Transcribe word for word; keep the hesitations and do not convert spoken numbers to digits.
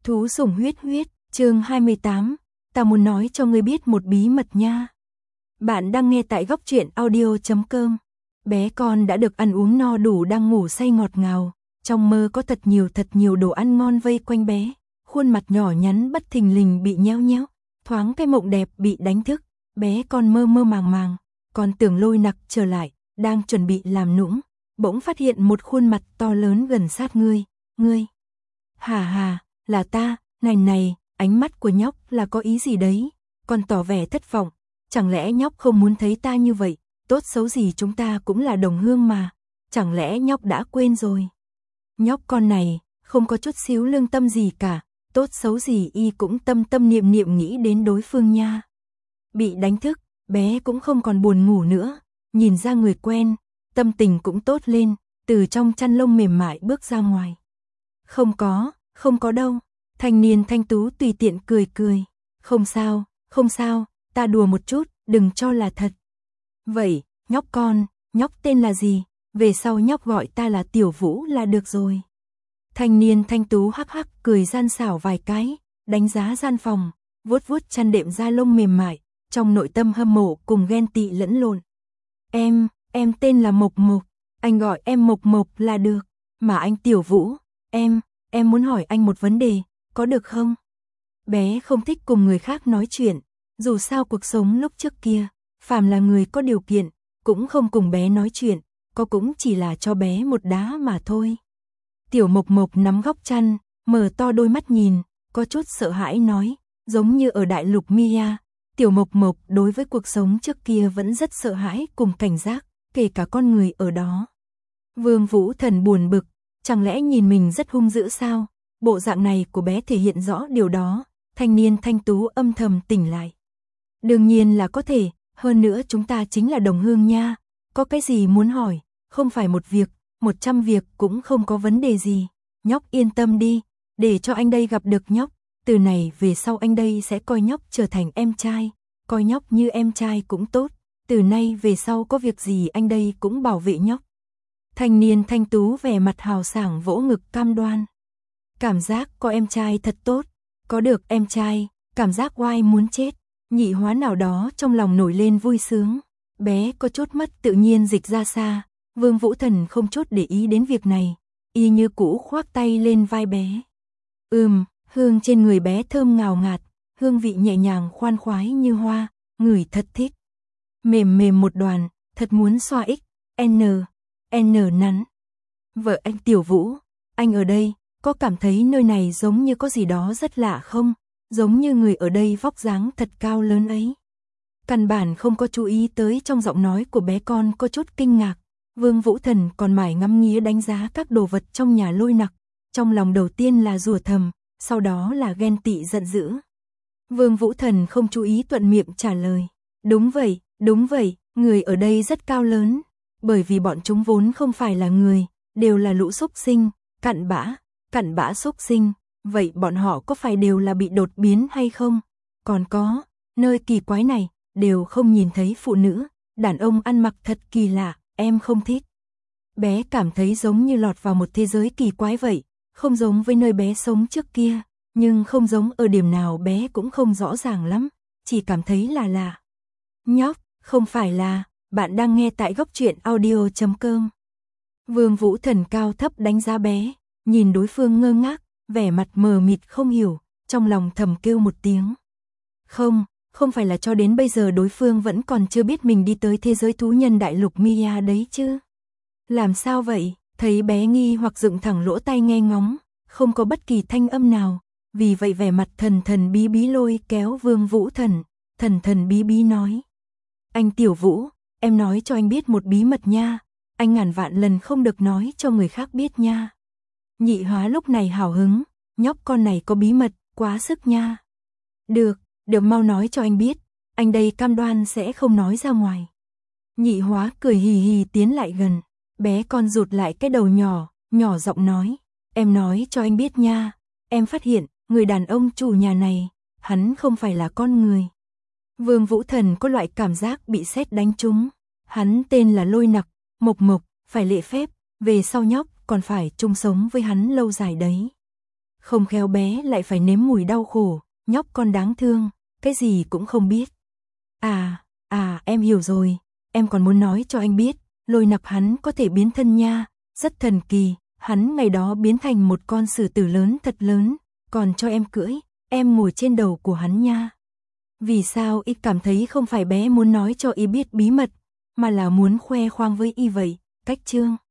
Thú sủng huyết huyết, chương hai mươi tám, ta muốn nói cho ngươi biết một bí mật nha. Bạn đang nghe tại góc truyện audio chấm com. Bé con đã được ăn uống no đủ đang ngủ say ngọt ngào, trong mơ có thật nhiều thật nhiều đồ ăn ngon vây quanh bé, khuôn mặt nhỏ nhắn bất thình lình bị nhéo nhéo, thoáng cái mộng đẹp bị đánh thức, bé con mơ mơ màng màng, còn tưởng Lôi Nặc trở lại, đang chuẩn bị làm nũng, bỗng phát hiện một khuôn mặt to lớn gần sát ngươi, ngươi. Hà hà, là ta, này này, ánh mắt của nhóc là có ý gì đấy, còn tỏ vẻ thất vọng, chẳng lẽ nhóc không muốn thấy ta như vậy, tốt xấu gì chúng ta cũng là đồng hương mà, chẳng lẽ nhóc đã quên rồi. Nhóc con này, không có chút xíu lương tâm gì cả, tốt xấu gì y cũng tâm tâm niệm niệm nghĩ đến đối phương nha. Bị đánh thức, bé cũng không còn buồn ngủ nữa, nhìn ra người quen, tâm tình cũng tốt lên, từ trong chăn lông mềm mại bước ra ngoài. Không có, không có đâu, thanh niên thanh tú tùy tiện cười cười, không sao, không sao, ta đùa một chút, đừng cho là thật. Vậy, nhóc con, nhóc tên là gì, về sau nhóc gọi ta là Tiểu Vũ là được rồi. Thanh niên thanh tú hắc hắc cười gian xảo vài cái, đánh giá gian phòng, vuốt vuốt chăn đệm da lông mềm mại, trong nội tâm hâm mộ cùng ghen tị lẫn lộn. Em, em tên là Mộc Mộc, anh gọi em Mộc Mộc là được, mà anh Tiểu Vũ, em, em muốn hỏi anh một vấn đề, có được không? Bé không thích cùng người khác nói chuyện, dù sao cuộc sống lúc trước kia, phàm là người có điều kiện, cũng không cùng bé nói chuyện, có cũng chỉ là cho bé một đá mà thôi. Tiểu Mộc Mộc nắm góc chăn, mở to đôi mắt nhìn, có chút sợ hãi nói, giống như ở đại lục Mia, Tiểu Mộc Mộc đối với cuộc sống trước kia vẫn rất sợ hãi cùng cảnh giác, kể cả con người ở đó. Vương Vũ Thần buồn bực, chẳng lẽ nhìn mình rất hung dữ sao? Bộ dạng này của bé thể hiện rõ điều đó, thanh niên thanh tú âm thầm tỉnh lại. Đương nhiên là có thể, hơn nữa chúng ta chính là đồng hương nha, có cái gì muốn hỏi, không phải một việc, một trăm việc cũng không có vấn đề gì. Nhóc yên tâm đi, để cho anh đây gặp được nhóc, từ này về sau anh đây sẽ coi nhóc trở thành em trai, coi nhóc như em trai cũng tốt, từ nay về sau có việc gì anh đây cũng bảo vệ nhóc. Thanh niên thanh tú vẻ mặt hào sảng vỗ ngực cam đoan. Cảm giác có em trai thật tốt, có được em trai, cảm giác oai muốn chết, nhị hóa nào đó trong lòng nổi lên vui sướng. Bé có chút mất tự nhiên dịch ra xa, Vương Vũ Thần không chút để ý đến việc này, y như cũ khoác tay lên vai bé. Ừm, hương trên người bé thơm ngào ngạt, hương vị nhẹ nhàng khoan khoái như hoa, ngửi thật thích. Mềm mềm một đoàn, thật muốn xoa x, n, n nắn. Vợ anh Tiểu Vũ, anh ở đây, có cảm thấy nơi này giống như có gì đó rất lạ không? Giống như người ở đây vóc dáng thật cao lớn ấy. Căn bản không có chú ý tới trong giọng nói của bé con có chút kinh ngạc. Vương Vũ Thần còn mải ngắm nghía đánh giá các đồ vật trong nhà Lôi Nặc. Trong lòng đầu tiên là rủa thầm, sau đó là ghen tị giận dữ. Vương Vũ Thần không chú ý thuận miệng trả lời. Đúng vậy, đúng vậy, người ở đây rất cao lớn. Bởi vì bọn chúng vốn không phải là người, đều là lũ súc sinh, cặn bã, cặn bã súc sinh. Vậy bọn họ có phải đều là bị đột biến hay không? Còn có, nơi kỳ quái này, đều không nhìn thấy phụ nữ, đàn ông ăn mặc thật kỳ lạ, em không thích. Bé cảm thấy giống như lọt vào một thế giới kỳ quái vậy, không giống với nơi bé sống trước kia, nhưng không giống ở điểm nào bé cũng không rõ ràng lắm, chỉ cảm thấy là lạ. Nhóc, không phải là, bạn đang nghe tại góc truyện audio chấm com. Vương Vũ Thần cao thấp đánh giá bé, nhìn đối phương ngơ ngác, vẻ mặt mờ mịt không hiểu, trong lòng thầm kêu một tiếng. Không, không phải là cho đến bây giờ đối phương vẫn còn chưa biết mình đi tới thế giới thú nhân đại lục Mia đấy chứ. Làm sao vậy? Thấy bé nghi hoặc dựng thẳng lỗ tai nghe ngóng, không có bất kỳ thanh âm nào, vì vậy vẻ mặt thần thần bí bí lôi kéo Vương Vũ Thần, thần thần bí bí nói. Anh Tiểu Vũ, em nói cho anh biết một bí mật nha, anh ngàn vạn lần không được nói cho người khác biết nha. Nhị hóa lúc này hào hứng, nhóc con này có bí mật, quá sức nha. Được, được mau nói cho anh biết, anh đây cam đoan sẽ không nói ra ngoài. Nhị hóa cười hì hì tiến lại gần, bé con rụt lại cái đầu nhỏ, nhỏ giọng nói, em nói cho anh biết nha, em phát hiện, người đàn ông chủ nhà này, hắn không phải là con người. Vương Vũ Thần có loại cảm giác bị sét đánh trúng, hắn tên là Lôi Nặc, Mộc Mộc, phải lễ phép, về sau nhóc còn phải chung sống với hắn lâu dài đấy. Không khéo bé lại phải nếm mùi đau khổ, nhóc con đáng thương, cái gì cũng không biết. À, à em hiểu rồi, em còn muốn nói cho anh biết, Lôi Nặc hắn có thể biến thân nha, rất thần kỳ, hắn ngày đó biến thành một con sử tử lớn thật lớn, còn cho em cưỡi, em ngồi trên đầu của hắn nha. Vì sao y cảm thấy không phải bé muốn nói cho y biết bí mật, mà là muốn khoe khoang với y vậy, cách chương.